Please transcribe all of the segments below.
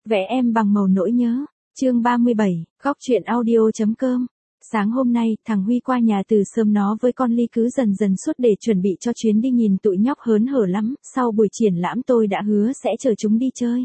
Vẽ em bằng màu nỗi nhớ. Chương 37, góc truyện audio.com. Sáng hôm nay, thằng Huy qua nhà từ sớm, nó với con Ly cứ dần dần suốt để chuẩn bị cho chuyến đi, nhìn tụi nhóc hớn hở lắm. Sau buổi triển lãm tôi đã hứa sẽ chở chúng đi chơi.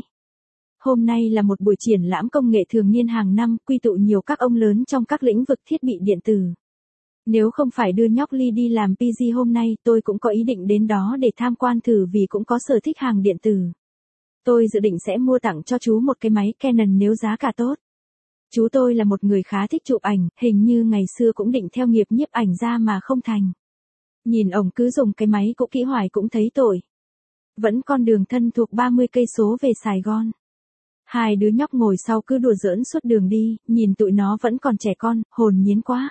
Hôm nay là một buổi triển lãm công nghệ thường niên hàng năm, quy tụ nhiều các ông lớn trong các lĩnh vực thiết bị điện tử. Nếu không phải đưa nhóc Ly đi làm PG hôm nay, tôi cũng có ý định đến đó để tham quan thử vì cũng có sở thích hàng điện tử. Tôi dự định sẽ mua tặng cho chú một cái máy Canon nếu giá cả tốt. Chú tôi là một người khá thích chụp ảnh, hình như ngày xưa cũng định theo nghiệp nhiếp ảnh ra mà không thành. Nhìn ổng cứ dùng cái máy cũ kỹ hoài cũng thấy tội. Vẫn con đường thân thuộc 30 cây số về Sài Gòn. Hai đứa nhóc ngồi sau cứ đùa giỡn suốt đường đi, nhìn tụi nó vẫn còn trẻ con, hồn nhiên quá.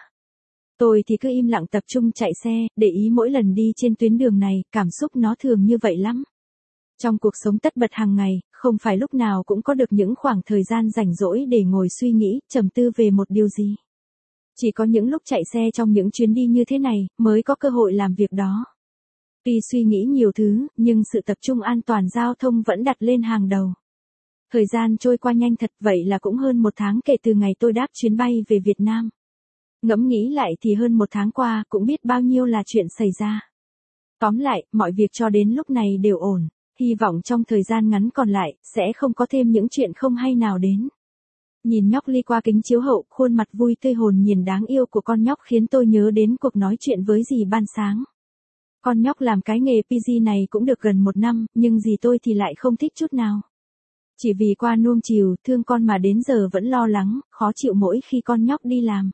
Tôi thì cứ im lặng tập trung chạy xe, để ý mỗi lần đi trên tuyến đường này, cảm xúc nó thường như vậy lắm. Trong cuộc sống tất bật hàng ngày, không phải lúc nào cũng có được những khoảng thời gian rảnh rỗi để ngồi suy nghĩ, trầm tư về một điều gì. Chỉ có những lúc chạy xe trong những chuyến đi như thế này, mới có cơ hội làm việc đó. Tuy suy nghĩ nhiều thứ, nhưng sự tập trung an toàn giao thông vẫn đặt lên hàng đầu. Thời gian trôi qua nhanh thật, vậy là cũng hơn 1 tháng kể từ ngày tôi đáp chuyến bay về Việt Nam. Ngẫm nghĩ lại thì hơn 1 tháng qua, cũng biết bao nhiêu là chuyện xảy ra. Tóm lại, mọi việc cho đến lúc này đều ổn. Hy vọng trong thời gian ngắn còn lại, sẽ không có thêm những chuyện không hay nào đến. Nhìn nhóc Ly qua kính chiếu hậu, khuôn mặt vui tươi hồn nhiên đáng yêu của con nhóc khiến tôi nhớ đến cuộc nói chuyện với dì ban sáng. Con nhóc làm cái nghề PG này cũng được gần 1 năm, nhưng dì tôi thì lại không thích chút nào. Chỉ vì qua nuông chiều, thương con mà đến giờ vẫn lo lắng, khó chịu mỗi khi con nhóc đi làm.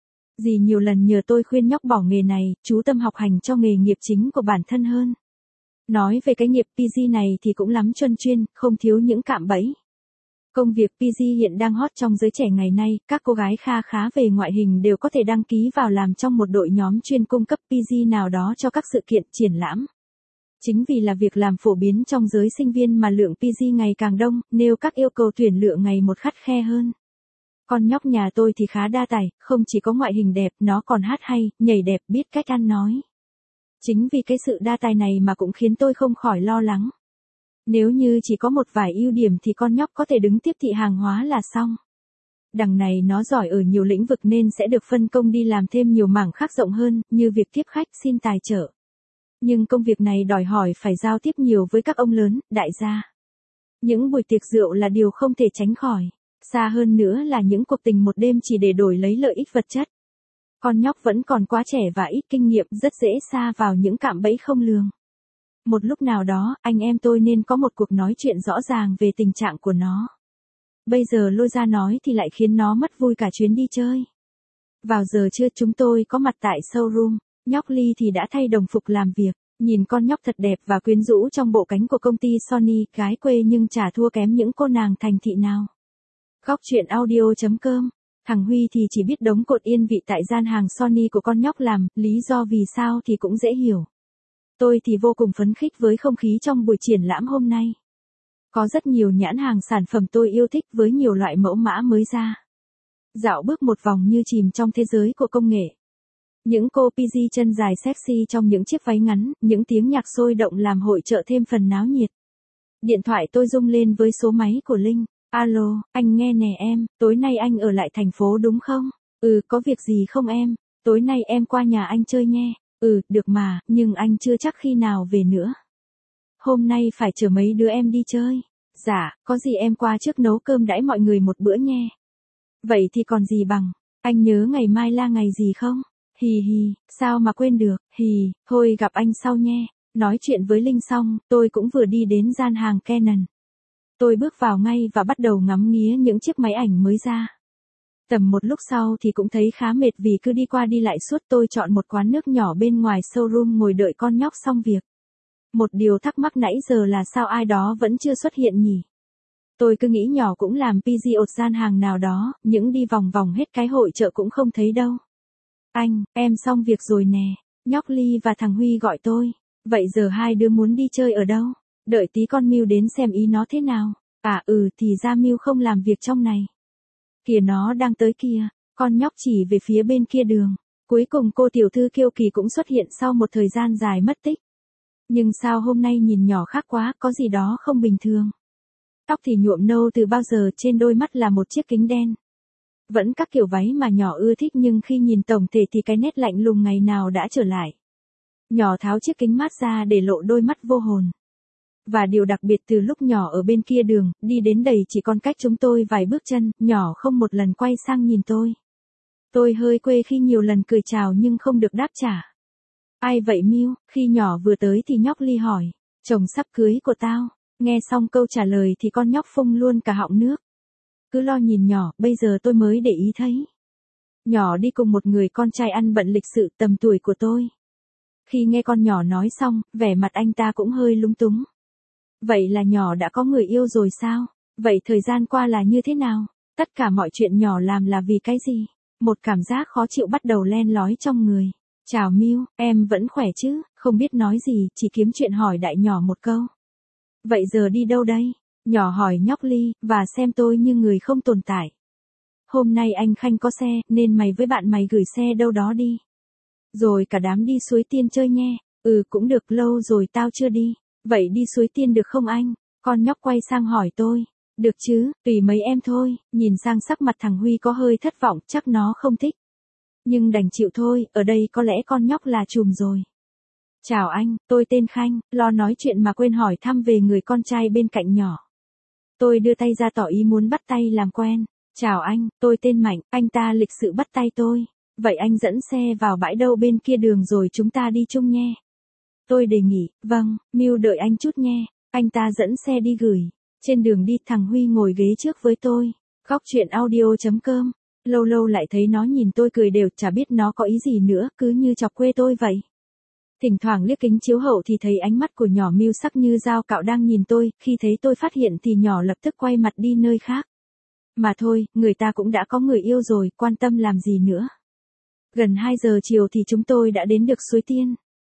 Dì nhiều lần nhờ tôi khuyên nhóc bỏ nghề này, chú tâm học hành cho nghề nghiệp chính của bản thân hơn. Nói về cái nghiệp PG này thì cũng lắm chuân chuyên, không thiếu những cạm bẫy. Công việc PG hiện đang hot trong giới trẻ ngày nay, các cô gái kha khá về ngoại hình đều có thể đăng ký vào làm trong một đội nhóm chuyên cung cấp PG nào đó cho các sự kiện triển lãm. Chính vì là việc làm phổ biến trong giới sinh viên mà lượng PG ngày càng đông, nêu các yêu cầu tuyển lựa ngày một khắt khe hơn. Con nhóc nhà tôi thì khá đa tài, không chỉ có ngoại hình đẹp, nó còn hát hay, nhảy đẹp, biết cách ăn nói. Chính vì cái sự đa tài này mà cũng khiến tôi không khỏi lo lắng. Nếu như chỉ có một vài ưu điểm thì con nhóc có thể đứng tiếp thị hàng hóa là xong. Đằng này nó giỏi ở nhiều lĩnh vực nên sẽ được phân công đi làm thêm nhiều mảng khác rộng hơn, như việc tiếp khách, xin tài trợ. Nhưng công việc này đòi hỏi phải giao tiếp nhiều với các ông lớn, đại gia. Những buổi tiệc rượu là điều không thể tránh khỏi. Xa hơn nữa là những cuộc tình một đêm chỉ để đổi lấy lợi ích vật chất. Con nhóc vẫn còn quá trẻ và ít kinh nghiệm, rất dễ sa vào những cạm bẫy không lường. Một lúc nào đó, anh em tôi nên có một cuộc nói chuyện rõ ràng về tình trạng của nó. Bây giờ lôi ra nói thì lại khiến nó mất vui cả chuyến đi chơi. Vào giờ trưa chúng tôi có mặt tại showroom, nhóc Ly thì đã thay đồng phục làm việc. Nhìn con nhóc thật đẹp và quyến rũ trong bộ cánh của công ty Sony, gái quê nhưng chả thua kém những cô nàng thành thị nào. Góc truyện audio.com. Thằng Huy thì chỉ biết đống cột yên vị tại gian hàng Sony của con nhóc làm, lý do vì sao thì cũng dễ hiểu. Tôi thì vô cùng phấn khích với không khí trong buổi triển lãm hôm nay. Có rất nhiều nhãn hàng sản phẩm tôi yêu thích với nhiều loại mẫu mã mới ra. Dạo bước một vòng như chìm trong thế giới của công nghệ. Những cô PG chân dài sexy trong những chiếc váy ngắn, những tiếng nhạc sôi động làm hội chợ thêm phần náo nhiệt. Điện thoại tôi rung lên với số máy của Linh. Alo, anh nghe nè em, tối nay anh ở lại thành phố đúng không? Ừ, có việc gì không em? Tối nay em qua nhà anh chơi nhé. Ừ, được mà, nhưng anh chưa chắc khi nào về nữa. Hôm nay phải chở mấy đứa em đi chơi. Dạ, có gì em qua trước nấu cơm đãi mọi người một bữa nhé. Vậy thì còn gì bằng, anh nhớ ngày mai là ngày gì không? Hì hì, sao mà quên được, hì, thôi gặp anh sau nhé. Nói chuyện với Linh xong, tôi cũng vừa đi đến gian hàng Canon. Tôi bước vào ngay và bắt đầu ngắm nghía những chiếc máy ảnh mới ra. Tầm một lúc sau thì cũng thấy khá mệt vì cứ đi qua đi lại suốt. Tôi chọn một quán nước nhỏ bên ngoài showroom ngồi đợi con nhóc xong việc. Một điều thắc mắc nãy giờ là sao ai đó vẫn chưa xuất hiện nhỉ? Tôi cứ nghĩ nhỏ cũng làm PG ở gian hàng nào đó, những đi vòng vòng hết cái hội chợ cũng không thấy đâu. Anh, em xong việc rồi nè. Nhóc Ly và thằng Huy gọi tôi. Vậy giờ hai đứa muốn đi chơi ở đâu? Đợi tí con Miu đến xem ý nó thế nào. À thì ra Miu không làm việc trong này. Kìa nó đang tới kìa. Con nhóc chỉ về phía bên kia đường. Cuối cùng cô tiểu thư Kiêu Kỳ cũng xuất hiện sau một thời gian dài mất tích. Nhưng sao hôm nay nhìn nhỏ khác quá, có gì đó không bình thường. Tóc thì nhuộm nâu từ bao giờ, trên đôi mắt là một chiếc kính đen. Vẫn các kiểu váy mà nhỏ ưa thích nhưng khi nhìn tổng thể thì cái nét lạnh lùng ngày nào đã trở lại. Nhỏ tháo chiếc kính mát ra để lộ đôi mắt vô hồn. Và điều đặc biệt từ lúc nhỏ ở bên kia đường, đi đến đầy chỉ còn cách chúng tôi vài bước chân, nhỏ không một lần quay sang nhìn tôi. Tôi hơi quê khi nhiều lần cười chào nhưng không được đáp trả. Ai vậy Miu? Khi nhỏ vừa tới thì nhóc Ly hỏi. Chồng sắp cưới của tao. Nghe xong câu trả lời thì con nhóc phun luôn cả họng nước. Cứ lo nhìn nhỏ, bây giờ tôi mới để ý thấy. Nhỏ đi cùng một người con trai ăn bận lịch sự tầm tuổi của tôi. Khi nghe con nhỏ nói xong, vẻ mặt anh ta cũng hơi lúng túng. Vậy là nhỏ đã có người yêu rồi sao? Vậy thời gian qua là như thế nào? Tất cả mọi chuyện nhỏ làm là vì cái gì? Một cảm giác khó chịu bắt đầu len lói trong người. Chào Miu, em vẫn khỏe chứ? Không biết nói gì, chỉ kiếm chuyện hỏi đại nhỏ một câu. Vậy giờ đi đâu đây? Nhỏ hỏi nhóc Ly, và xem tôi như người không tồn tại. Hôm nay anh Khanh có xe, nên mày với bạn mày gửi xe đâu đó đi. Rồi cả đám đi Suối Tiên chơi nhé. Ừ cũng được, lâu rồi tao chưa đi. Vậy đi Suối Tiên được không anh? Con nhóc quay sang hỏi tôi. Được chứ, tùy mấy em thôi. Nhìn sang sắc mặt thằng Huy có hơi thất vọng, chắc nó không thích. Nhưng đành chịu thôi, ở đây có lẽ con nhóc là trùm rồi. Chào anh, tôi tên Khanh, lo nói chuyện mà quên hỏi thăm về người con trai bên cạnh nhỏ. Tôi đưa tay ra tỏ ý muốn bắt tay làm quen. Chào anh, tôi tên Mạnh, anh ta lịch sự bắt tay tôi. Vậy anh dẫn xe vào bãi đậu bên kia đường rồi chúng ta đi chung nhé. Tôi đề nghị, vâng, Miu đợi anh chút nhé. Anh ta dẫn xe đi gửi. Trên đường đi thằng Huy ngồi ghế trước với tôi. Góc chuyện audio.com. Lâu lâu lại thấy nó nhìn tôi cười đều, chả biết nó có ý gì nữa, cứ như chọc quê tôi vậy. Thỉnh thoảng liếc kính chiếu hậu thì thấy ánh mắt của nhỏ Miu sắc như dao cạo đang nhìn tôi, khi thấy tôi phát hiện thì nhỏ lập tức quay mặt đi nơi khác. Mà thôi, người ta cũng đã có người yêu rồi, quan tâm làm gì nữa. Gần 2 giờ chiều thì chúng tôi đã đến được Suối Tiên.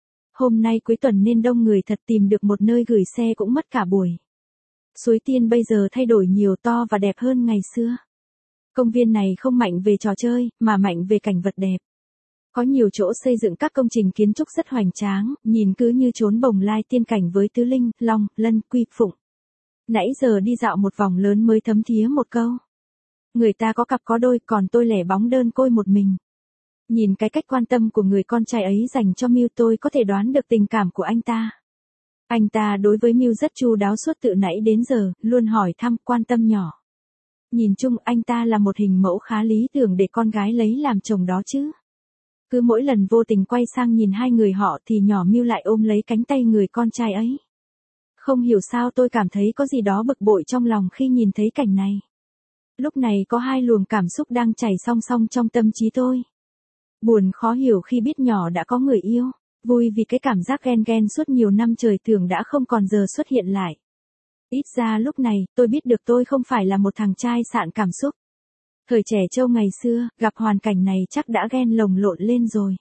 Hôm nay cuối tuần nên đông người thật, tìm được một nơi gửi xe cũng mất cả buổi. Suối Tiên bây giờ thay đổi nhiều, to và đẹp hơn ngày xưa. Công viên này không mạnh về trò chơi, mà mạnh về cảnh vật đẹp. Có nhiều chỗ xây dựng các công trình kiến trúc rất hoành tráng, nhìn cứ như chốn bồng lai tiên cảnh với tứ linh, long, lân, quy, phụng. Nãy giờ đi dạo một vòng lớn mới thấm thía một câu. Người ta có cặp có đôi, còn tôi lẻ bóng đơn côi một mình. Nhìn cái cách quan tâm của người con trai ấy dành cho Miu, tôi có thể đoán được tình cảm của anh ta. Anh ta đối với Miu rất chu đáo suốt từ nãy đến giờ, luôn hỏi thăm, quan tâm nhỏ. Nhìn chung anh ta là một hình mẫu khá lý tưởng để con gái lấy làm chồng đó chứ. Cứ mỗi lần vô tình quay sang nhìn hai người họ thì nhỏ Miu lại ôm lấy cánh tay người con trai ấy. Không hiểu sao tôi cảm thấy có gì đó bực bội trong lòng khi nhìn thấy cảnh này. Lúc này có hai luồng cảm xúc đang chảy song song trong tâm trí tôi. Buồn khó hiểu khi biết nhỏ đã có người yêu, vui vì cái cảm giác ghen ghen suốt nhiều năm trời tưởng đã không còn giờ xuất hiện lại. Ít ra lúc này, tôi biết được tôi không phải là một thằng trai sạn cảm xúc. Thời trẻ trâu ngày xưa, gặp hoàn cảnh này chắc đã ghen lồng lộn lên rồi.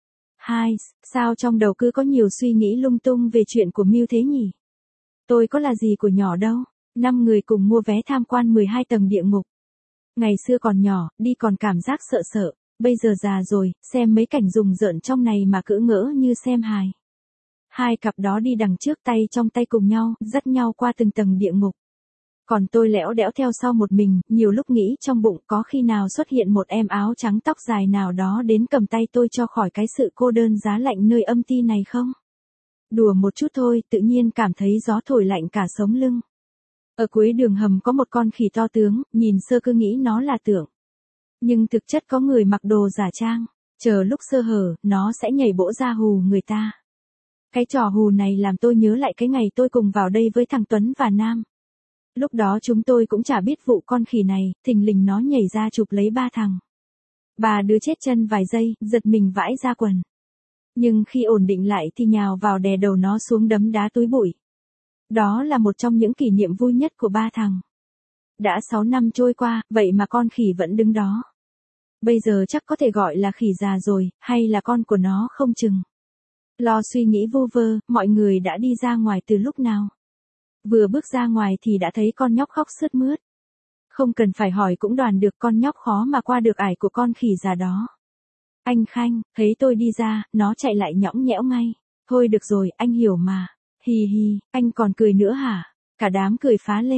Sao trong đầu cứ có nhiều suy nghĩ lung tung về chuyện của Miu thế nhỉ? Tôi có là gì của nhỏ đâu. 5 người cùng mua vé tham quan 12 tầng địa ngục. Ngày xưa còn nhỏ, đi còn cảm giác sợ sợ. Bây giờ già rồi, xem mấy cảnh rùng rợn trong này mà cỡ ngỡ như xem hài. Hai cặp đó đi đằng trước tay trong tay cùng nhau, dắt nhau qua từng tầng địa ngục. Còn tôi lẽo đẽo theo sau một mình, nhiều lúc nghĩ trong bụng có khi nào xuất hiện một em áo trắng tóc dài nào đó đến cầm tay tôi cho khỏi cái sự cô đơn giá lạnh nơi âm ti này không? Đùa một chút thôi, tự nhiên cảm thấy gió thổi lạnh cả sống lưng. Ở cuối đường hầm có một con khỉ to tướng, nhìn sơ cứ nghĩ nó là tượng. Nhưng thực chất có người mặc đồ giả trang, chờ lúc sơ hở, nó sẽ nhảy bổ ra hù người ta. Cái trò hù này làm tôi nhớ lại cái ngày tôi cùng vào đây với thằng Tuấn và Nam. Lúc đó chúng tôi cũng chả biết vụ con khỉ này, thình lình nó nhảy ra chụp lấy 3 thằng. 3 đứa chết chân vài giây, giật mình vãi ra quần. Nhưng khi ổn định lại thì nhào vào đè đầu nó xuống đấm đá túi bụi. Đó là một trong những kỷ niệm vui nhất của 3 thằng. Đã 6 năm trôi qua, vậy mà con khỉ vẫn đứng đó. Bây giờ chắc có thể gọi là khỉ già rồi, hay là con của nó không chừng. Lo suy nghĩ vu vơ, mọi người đã đi ra ngoài từ lúc nào. Vừa bước ra ngoài thì đã thấy con nhóc khóc sướt mướt. Không cần phải hỏi cũng đoán được con nhóc khó mà qua được ải của con khỉ già đó. Anh Khanh, thấy tôi đi ra, nó chạy lại nhõng nhẽo ngay. Thôi được rồi, anh hiểu mà. Hì hì, anh còn cười nữa hả? Cả đám cười phá lên.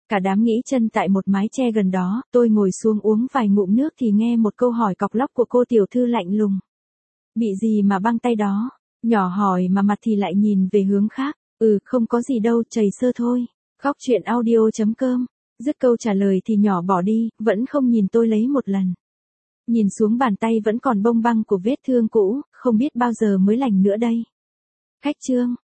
Cả đám nghỉ chân tại một mái che gần đó, tôi ngồi xuống uống vài ngụm nước thì nghe một câu hỏi cọc lóc của cô tiểu thư lạnh lùng. Bị gì mà băng tay đó? Nhỏ hỏi mà mặt thì lại nhìn về hướng khác. Không có gì đâu, chảy xơ thôi. Góc truyện audio.com. Dứt câu trả lời thì nhỏ bỏ đi, vẫn không nhìn tôi lấy một lần. Nhìn xuống bàn tay vẫn còn bông băng của vết thương cũ, không biết bao giờ mới lành nữa đây. Khách trương.